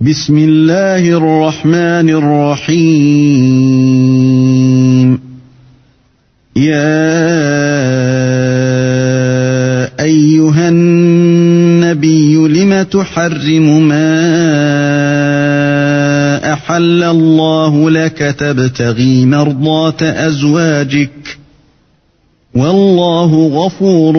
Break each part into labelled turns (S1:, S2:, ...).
S1: بسم الله الرحمن الرحيم يا أيها النبي لم تحرم ما أحل الله لك تبتغي مرضات أزواجك والله غفور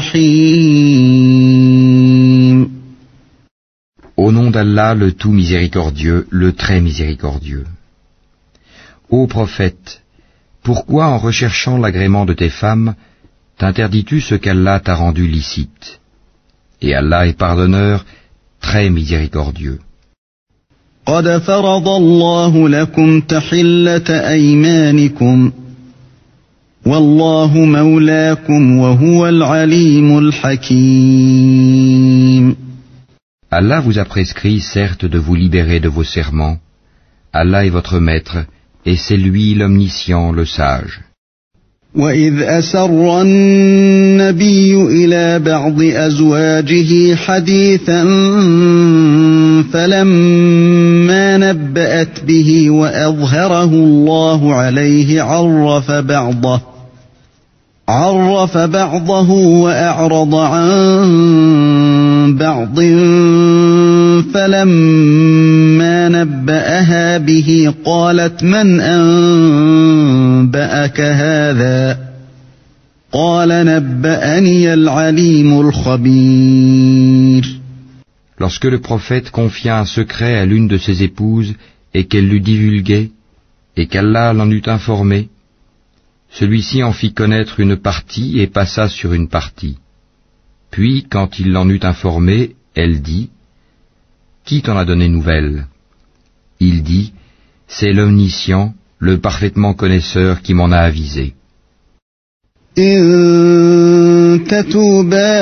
S1: رحيم.
S2: Au nom d'Allah, le tout miséricordieux, le très miséricordieux. Ô prophète, pourquoi en recherchant l'agrément de tes femmes, t'interdis-tu ce qu'Allah t'a rendu licite? Et Allah est pardonneur, très miséricordieux.
S1: قد فرض الله لكم تحلة أيمانكم والله مولاكم وهو العليم الحكيم.
S2: Allah vous a prescrit, certes, de vous libérer de vos serments. Allah est votre maître, et c'est lui l'omniscient, le sage.
S1: وَإِذْ أَسَرَّ النَّبِيُّ إِلَى بَعْضِ أَزْوَاجِهِ حَدِيثًا فَلَمَّا نَبَّأَتْ بِهِ وَأَظْهَرَهُ اللَّهُ عَلَيْهِ عرف بعضه وأعرض عن بعض فلما نبأها به قالت من أنبأك هذا قال نبأني العليم الخبير.
S2: Lorsque le prophète confia un secret à l'une de ses épouses et qu'elle l'eut divulgué et qu'Allah l'en eut informé, celui-ci en fit connaître une partie et passa sur une partie. Puis, quand il l'en eut informé, elle dit « Qui t'en a donné nouvelle ?» Il dit « C'est l'omniscient, le parfaitement connaisseur qui m'en a avisé. »
S1: إن تتوبا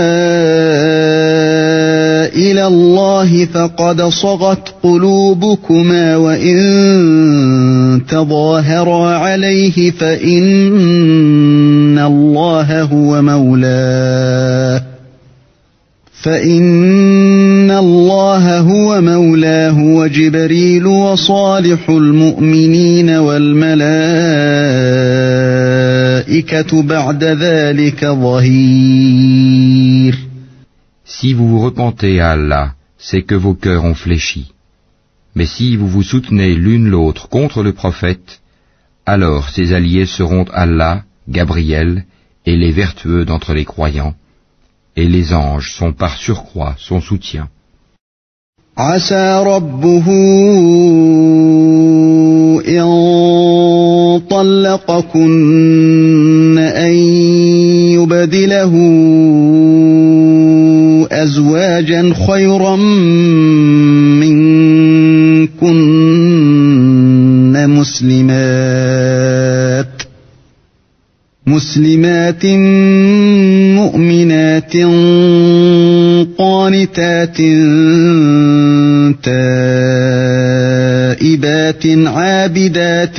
S1: إلى الله فقد صغت قلوبكما وإن تظاهرا عليه فإن الله هو مولاه وجبريل وصالح المؤمنين والملائكة بعد ذلك ظهير.
S2: Si vous vous repentez à Allah, c'est que vos cœurs ont fléchi. Mais si vous vous soutenez l'une l'autre contre le prophète, alors ses alliés seront Allah, Gabriel et les vertueux d'entre les croyants, et les anges sont par surcroît son soutien.
S1: عسى ربه إن طلقكن أن يبدله أزواجا خيرا منكن مسلمات مؤمنات قانتات تائبات عابدات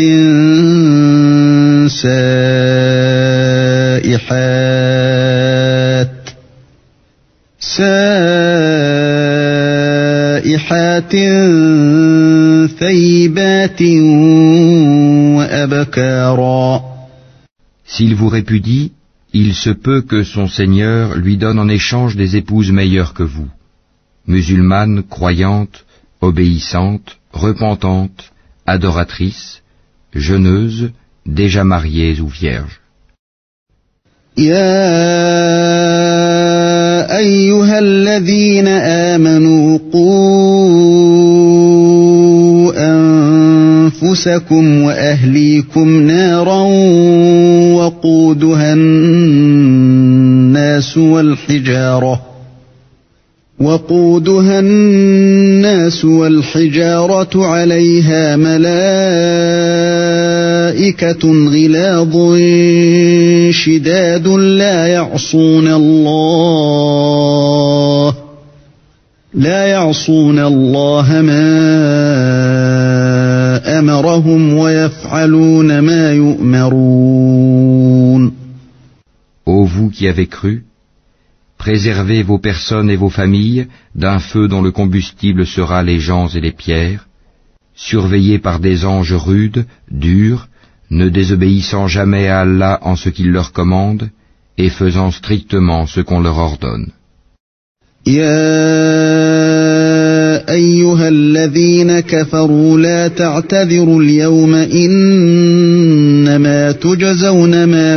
S1: سائحات ثيبات وأبكارا.
S2: S'il vous répudie, il se peut que son Seigneur lui donne en échange des épouses meilleures que vous, musulmanes, croyantes, obéissantes, repentantes, adoratrices, jeûneuses, déjà mariées ou vierges.
S1: يا أيها الذين آمنوا قوا أنفسكم وأهليكم نارا وقودها الناس والحجارة عليها ملائكة غلاظ شداد لا يعصون الله ما أمرهم ويفعلون ما يؤمرون.
S2: Ô vous qui avez cru, Préservez vos personnes et vos familles d'un feu dont le combustible sera les gens et les pierres, surveillés par des anges rudes, durs, ne désobéissant jamais à Allah en ce qu'il leur commande, et faisant strictement ce qu'on leur ordonne.
S1: أيها الذين كفروا لا تعتذروا اليوم إنما تجزون ما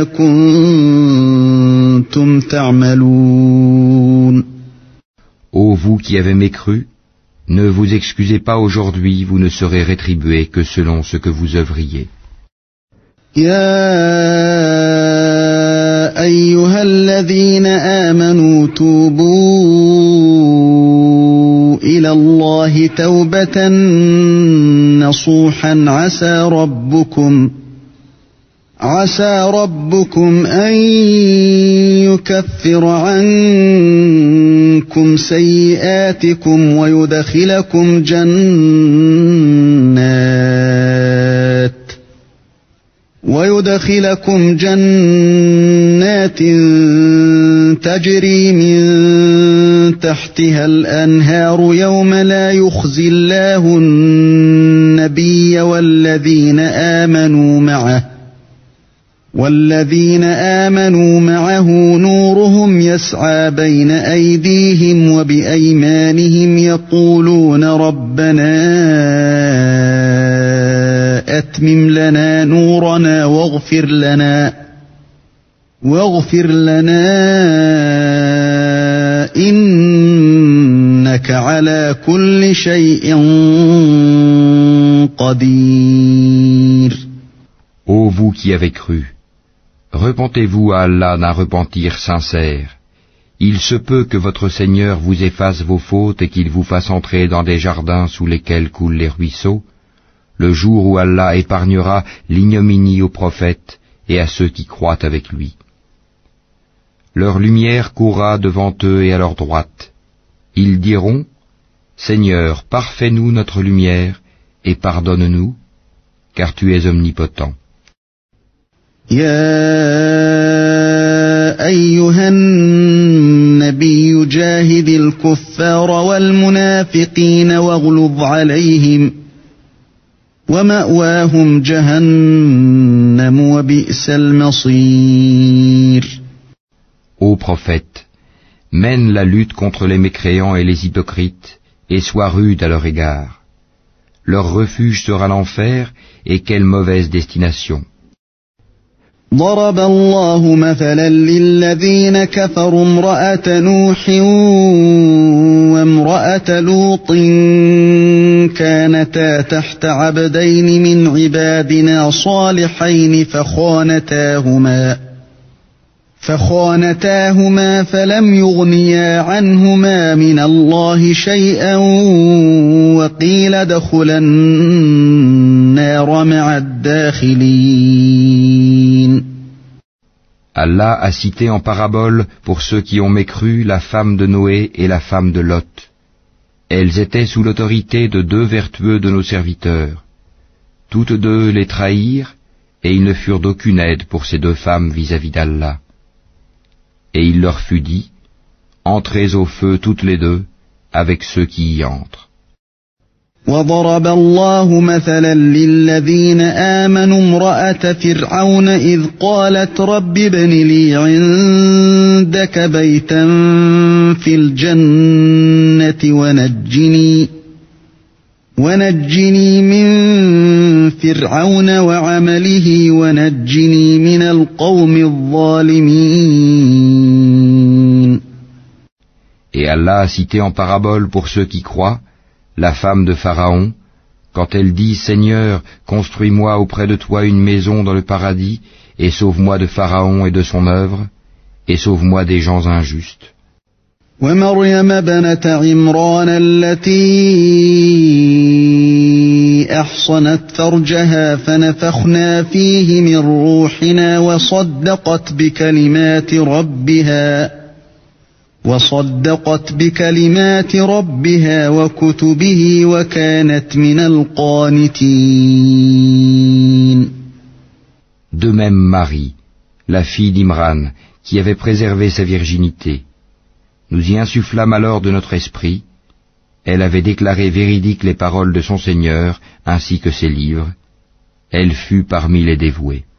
S1: كنتم تعملون.
S2: Ô vous qui avez mécru, ne vous excusez pas aujourd'hui, vous ne serez rétribués que selon ce que vous œuvriez.
S1: أيها الذين آمنوا توبوا إلى الله توبة نصوحا عسى ربكم أن يكفر عنكم سيئاتكم ويدخلكم جنات تجري من تحتها الأنهار يوم لا يخزي الله النبي والذين آمنوا معه نورهم يسعى بين أيديهم وبأيمانهم يقولون ربنا أتمم لنا نورنا واغفر لنا إنك على كل شيء قدير.
S2: Ô vous qui avez cru, repentez-vous à Allah d'un repentir sincère. Il se peut que votre Seigneur vous efface vos fautes et qu'il vous fasse entrer dans des jardins sous lesquels coulent les ruisseaux, le jour où Allah épargnera l'ignominie aux prophètes et à ceux qui croient avec lui. Leur lumière courra devant eux et à leur droite. Ils diront, Seigneur, parfais-nous notre lumière et pardonne-nous, car tu es omnipotent.
S1: يا أيها النبي جاهد الكفار والمنافقين واغلظ عليهم ومأواهم جهنم وبئس المصير.
S2: Ô prophète, mène la lutte contre les mécréants et les hypocrites et sois rude à leur égard. Leur refuge sera l'enfer et quelle mauvaise destination.
S1: ضرب الله مثلا للذين كفروا امرأة نوح وامرأة لوط كانتا تحت عبدين من عبادنا صالحين فخانتاهما فلم يغنيا عنهما من الله شيئا وقيل ادخلا النار مع الداخلين.
S2: Allah a cité en parabole pour ceux qui ont mécru la femme de Noé et la femme de Lot. Elles étaient sous l'autorité de deux vertueux de nos serviteurs. Toutes deux les trahirent et ils ne furent d'aucune aide pour ces deux femmes vis-à-vis d'Allah. Et il leur fut dit, entrez au feu toutes les deux avec ceux qui y entrent.
S1: وضرب الله مثلا للذين آمنوا امرأة فرعون إذ قالت رب ابن لي عندك بيتا في الجنة ونجني من فرعون وعمله ونجني من القوم الظالمين.
S2: Et Allah a cité en parabole pour ceux qui croient la femme de Pharaon, quand elle dit « Seigneur, construis-moi auprès de toi une maison dans le paradis, et sauve-moi de Pharaon et de son œuvre, et sauve-moi des gens injustes. »
S1: ومريم ابنة عمران التي أحصنت فرجها فنفخنا فيه من روحنا وصدقت بكلمات ربها وكتبه وكانت من القانتين.
S2: De même Marie, la fille d'Imran, qui avait préservé sa virginité, Nous y insufflâmes alors de notre esprit. Elle avait déclaré véridiques les paroles de son Seigneur, ainsi que ses livres. Elle fut parmi les dévoués.